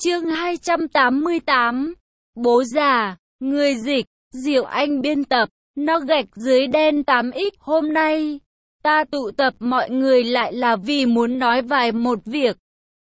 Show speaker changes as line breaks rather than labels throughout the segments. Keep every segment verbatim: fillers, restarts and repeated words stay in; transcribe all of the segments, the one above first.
Chương hai trăm tám mươi tám. Bố già, người dịch, Diệu Anh biên tập, nó gạch dưới đen tám x. Hôm nay, ta tụ tập mọi người lại là vì muốn nói vài một việc.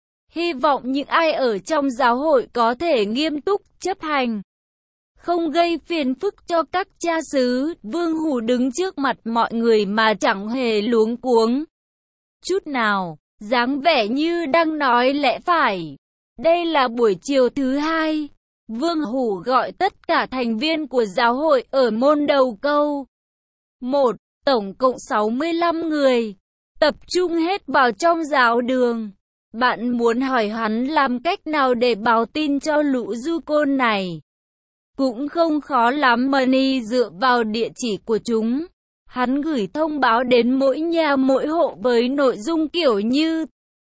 Hy vọng những ai ở trong giáo hội có thể nghiêm túc chấp hành, không gây phiền phức cho các cha xứ. Vương Hủ đứng trước mặt mọi người mà chẳng hề luống cuống chút nào, dáng vẻ như đang nói lẽ phải. Đây là buổi chiều thứ hai. Vương Hủ gọi tất cả thành viên của giáo hội ở môn đầu câu một, tổng cộng sáu mươi lăm người, tập trung hết vào trong giáo đường. Bạn muốn hỏi hắn làm cách nào để báo tin cho lũ du côn này? Cũng không khó lắm, Money dựa vào địa chỉ của chúng. Hắn gửi thông báo đến mỗi nhà mỗi hộ với nội dung kiểu như: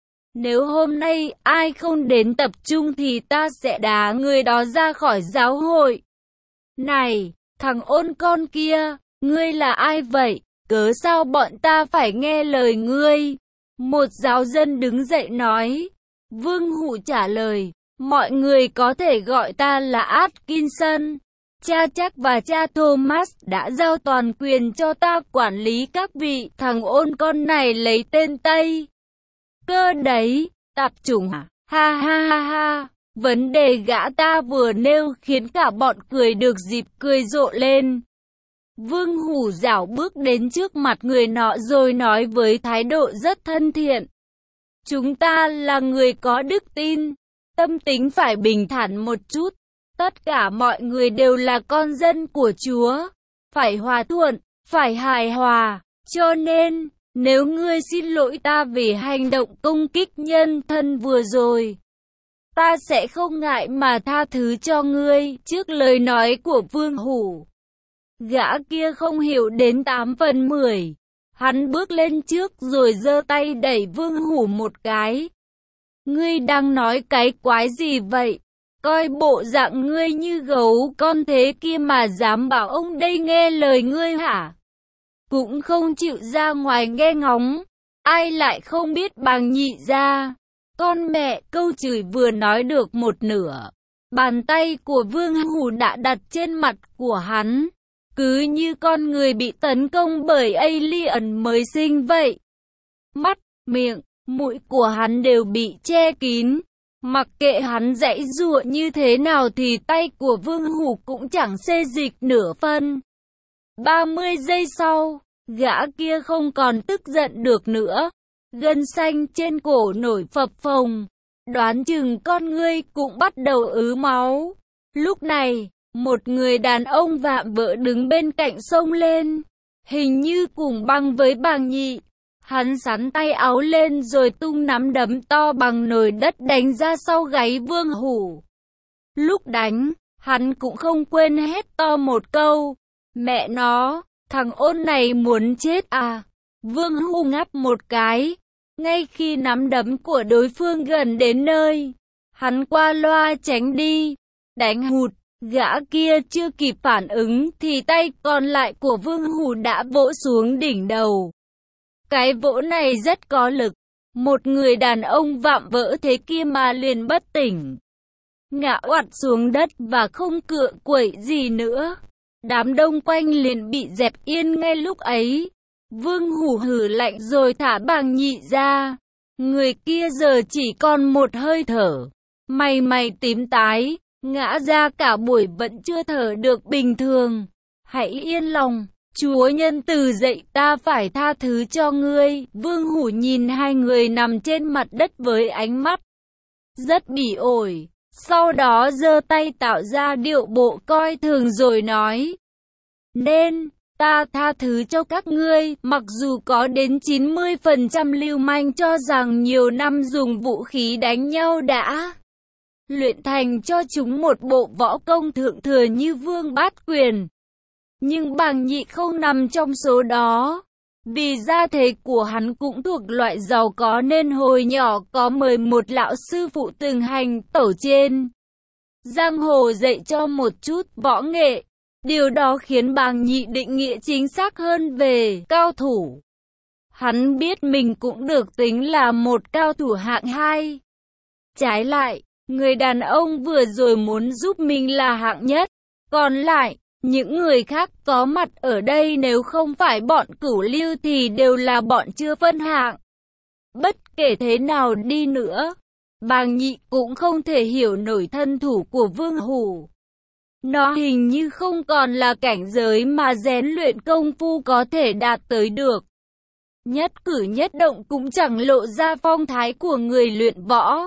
nếu hôm nay ai không đến tập trung thì ta sẽ đá người đó ra khỏi giáo hội. Này, thằng ôn con kia, ngươi là ai vậy? Cớ sao bọn ta phải nghe lời ngươi? Một giáo dân đứng dậy nói. Vương Hủ trả lời, mọi người có thể gọi ta là Atkinson. Cha Chắc và cha Thomas đã giao toàn quyền cho ta quản lý các vị. Thằng ôn con này lấy tên Tây Cơ đấy, tạp chủng à? Ha ha ha ha. Vấn đề gã ta vừa nêu khiến cả bọn cười được dịp cười rộ lên. Vương Hủ dảo bước đến trước mặt người nọ rồi nói với thái độ rất thân thiện. Chúng ta là người có đức tin, tâm tính phải bình thản một chút. Tất cả mọi người đều là con dân của Chúa, phải hòa thuận, phải hài hòa. Cho nên, nếu ngươi xin lỗi ta vì hành động công kích nhân thân vừa rồi, ta sẽ không ngại mà tha thứ cho ngươi. Trước lời nói của Vương Hủ, gã kia không hiểu đến tám phần mười. Hắn bước lên trước rồi giơ tay đẩy Vương Hủ một cái. Ngươi đang nói cái quái gì vậy? Coi bộ dạng ngươi như gấu con thế kia mà dám bảo ông đây nghe lời ngươi hả? Cũng không chịu ra ngoài nghe ngóng. Ai lại không biết Bàng Nhị ra? Con mẹ, câu chửi vừa nói được một nửa, bàn tay của Vương Hủ đã đặt trên mặt của hắn, cứ như con người bị tấn công bởi alien mới sinh vậy. Mắt, miệng, mũi của hắn đều bị che kín. Mặc kệ hắn giãy giụa như thế nào thì tay của Vương Hủ cũng chẳng xê dịch nửa phân. ba mươi giây sau, gã kia không còn tức giận được nữa. Gân xanh trên cổ nổi phập phồng, đoán chừng con ngươi cũng bắt đầu ứ máu. Lúc này, một người đàn ông vạm vỡ đứng bên cạnh xông lên, hình như cùng băng với Bàng Nhị. Hắn xắn tay áo lên rồi tung nắm đấm to bằng nồi đất đánh ra sau gáy Vương Hủ. Lúc đánh, hắn cũng không quên hét to một câu, mẹ nó, thằng ôn này muốn chết à? Vương Hủ ngáp một cái. Ngay khi nắm đấm của đối phương gần đến nơi, hắn qua loa tránh đi, đánh hụt. Gã kia chưa kịp phản ứng thì tay còn lại của Vương Hủ đã vỗ xuống đỉnh đầu. Cái vỗ này rất có lực. Một người đàn ông vạm vỡ thế kia mà liền bất tỉnh, ngã oặt xuống đất và không cựa quậy gì nữa. Đám đông quanh liền bị dẹp yên ngay lúc ấy. Vương Hủ hừ lạnh rồi thả Bàng Nhị ra. Người kia giờ chỉ còn một hơi thở, mày mày tím tái, ngã ra cả buổi vẫn chưa thở được bình thường. Hãy yên lòng, Chúa nhân từ dậy, ta phải tha thứ cho ngươi. Vương Hủ nhìn hai người nằm trên mặt đất với ánh mắt rất bỉ ổi, sau đó giơ tay tạo ra điệu bộ coi thường rồi nói, nên ta tha thứ cho các ngươi. Mặc dù có đến chín mươi phần trăm lưu manh cho rằng nhiều năm dùng vũ khí đánh nhau đã luyện thành cho chúng một bộ võ công thượng thừa như Vương Bát Quyền, nhưng Bàng Nhị không nằm trong số đó. Vì gia thế của hắn cũng thuộc loại giàu có nên hồi nhỏ có mời một lão sư phụ từng hành tẩu trên giang hồ dạy cho một chút võ nghệ. Điều đó khiến Bàng Nhị định nghĩa chính xác hơn về cao thủ. Hắn biết mình cũng được tính là một cao thủ hạng hai. Trái lại, Người đàn ông vừa rồi muốn giúp mình là hạng nhất. Còn lại, những người khác có mặt ở đây nếu không phải bọn cửu lưu thì đều là bọn chưa phân hạng. Bất kể thế nào đi nữa, Bàng Nhị cũng không thể hiểu nổi thân thủ của Vương Hủ. Nó hình như không còn là cảnh giới mà rèn luyện công phu có thể đạt tới được. Nhất cử nhất động cũng chẳng lộ ra phong thái của người luyện võ.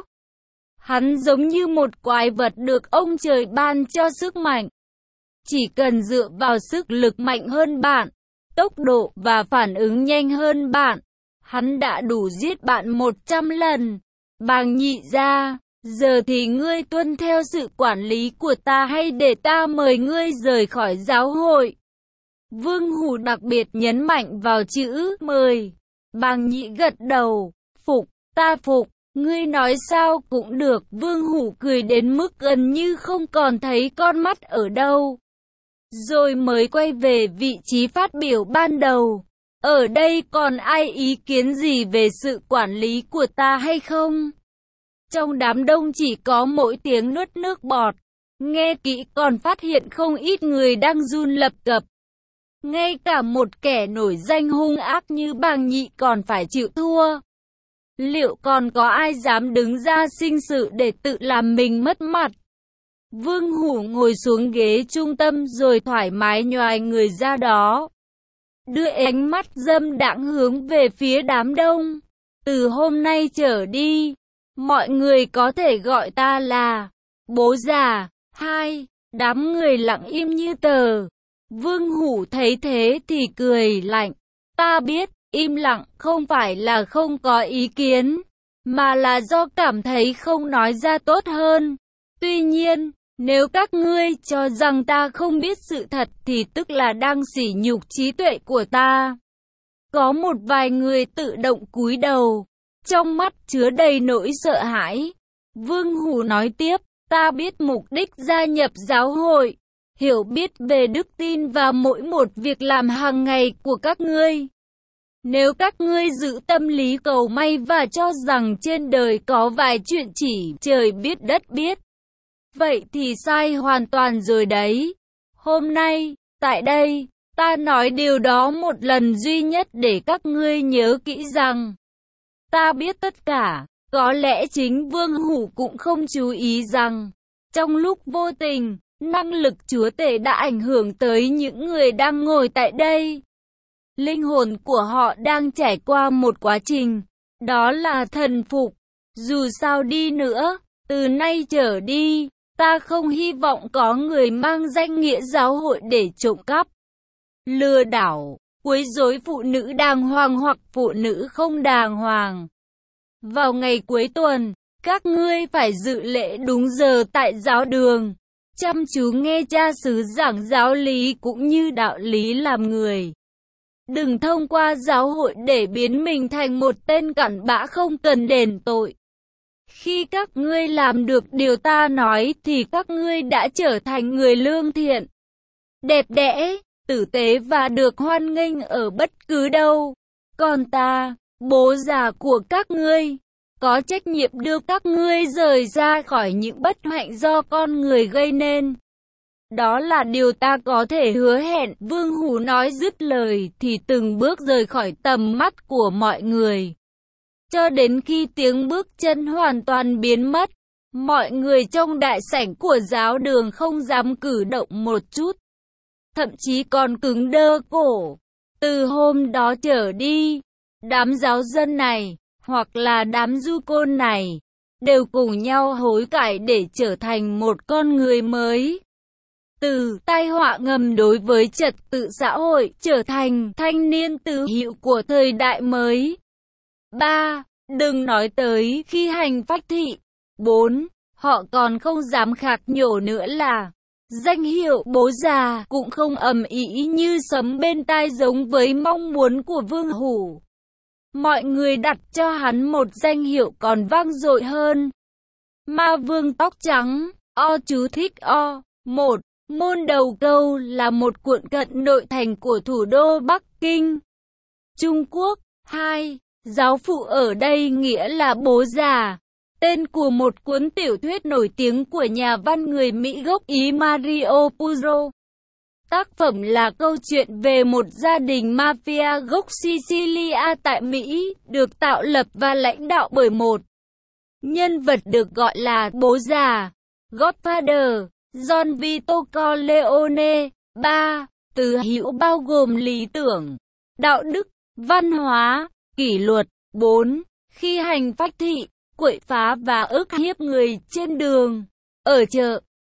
Hắn giống như một quái vật được ông trời ban cho sức mạnh. Chỉ cần dựa vào sức lực mạnh hơn bạn, tốc độ và phản ứng nhanh hơn bạn, hắn đã đủ giết bạn một trăm lần. Bàng Nhị ra, giờ thì ngươi tuân theo sự quản lý của ta hay để ta mời ngươi rời khỏi giáo hội? Vương Hủ đặc biệt nhấn mạnh vào chữ mời. Bàng Nhị gật đầu, phục, ta phục, ngươi nói sao cũng được. Vương Hủ cười đến mức gần như không còn thấy con mắt ở đâu. Rồi mới quay về vị trí phát biểu ban đầu. Ở đây còn ai ý kiến gì về sự quản lý của ta hay không? Trong đám đông chỉ có mỗi tiếng nuốt nước bọt. Nghe kỹ còn phát hiện không ít người đang run lập cập. Ngay cả một kẻ nổi danh hung ác như Bàng Nhị còn phải chịu thua. Liệu còn có ai dám đứng ra sinh sự để tự làm mình mất mặt? Vương Hủ ngồi xuống ghế trung tâm rồi thoải mái nhoài người ra đó. Đưa ánh mắt dâm đãng hướng về phía đám đông. Từ hôm nay trở đi, mọi người có thể gọi ta là bố già. Hai, đám người lặng im như tờ. Vương Hủ thấy thế thì cười lạnh. Ta biết, im lặng không phải là không có ý kiến, mà là do cảm thấy không nói ra tốt hơn. Tuy nhiên, nếu các ngươi cho rằng ta không biết sự thật thì tức là đang sỉ nhục trí tuệ của ta. Có một vài người tự động cúi đầu, trong mắt chứa đầy nỗi sợ hãi. Vương Hủ nói tiếp, ta biết mục đích gia nhập giáo hội, hiểu biết về đức tin và mỗi một việc làm hàng ngày của các ngươi. Nếu các ngươi giữ tâm lý cầu may và cho rằng trên đời có vài chuyện chỉ trời biết đất biết, vậy thì sai hoàn toàn rồi đấy. Hôm nay, tại đây, ta nói điều đó một lần duy nhất để các ngươi nhớ kỹ rằng ta biết tất cả. Có lẽ chính Vương Hủ cũng không chú ý rằng, trong lúc vô tình, năng lực chúa tể đã ảnh hưởng tới những người đang ngồi tại đây. Linh hồn của họ đang trải qua một quá trình, đó là thần phục. Dù sao đi nữa, từ nay trở đi, ta không hy vọng có người mang danh nghĩa giáo hội để trộm cắp, lừa đảo, quấy rối phụ nữ đàng hoàng hoặc phụ nữ không đàng hoàng. Vào ngày cuối tuần, các ngươi phải dự lễ đúng giờ tại giáo đường, chăm chú nghe cha xứ giảng giáo lý cũng như đạo lý làm người. Đừng thông qua giáo hội để biến mình thành một tên cặn bã không cần đền tội. Khi các ngươi làm được điều ta nói thì các ngươi đã trở thành người lương thiện, đẹp đẽ, tử tế và được hoan nghênh ở bất cứ đâu. Còn ta, bố già của các ngươi, có trách nhiệm đưa các ngươi rời ra khỏi những bất hạnh do con người gây nên. Đó là điều ta có thể hứa hẹn. Vương Hủ nói dứt lời thì từng bước rời khỏi tầm mắt của mọi người. Cho đến khi tiếng bước chân hoàn toàn biến mất, mọi người trong đại sảnh của giáo đường không dám cử động một chút. Thậm chí còn cứng đơ cổ. Từ hôm đó trở đi, đám giáo dân này, hoặc là đám du côn này, đều cùng nhau hối cải để trở thành một con người mới. Từ tai họa ngầm đối với trật tự xã hội trở thành thanh niên tứ hữu của thời đại mới. ba. Đừng nói tới khi hành phách thị. bốn. Họ còn không dám khạc nhổ nữa là danh hiệu bố già cũng không ầm ĩ như sấm bên tai giống với mong muốn của Vương Hủ. Mọi người đặt cho hắn một danh hiệu còn vang dội hơn. Ma vương tóc trắng. O chú thích O. một. Môn Đầu Câu là một quận cận nội thành của thủ đô Bắc Kinh, Trung Quốc. hai. Giáo phụ ở đây nghĩa là bố già. tên của một cuốn tiểu thuyết nổi tiếng của nhà văn người Mỹ gốc Ý Mario Puzo. Tác phẩm là câu chuyện về một gia đình mafia gốc Sicilia tại Mỹ, được tạo lập và lãnh đạo bởi một nhân vật được gọi là bố già, Godfather, John Vito Corleone. ba. Từ hữu bao gồm lý tưởng, đạo đức, văn hóa, kỷ luật. bốn. Khi hành phách thị, quậy phá và ức hiếp người trên đường, ở chợ,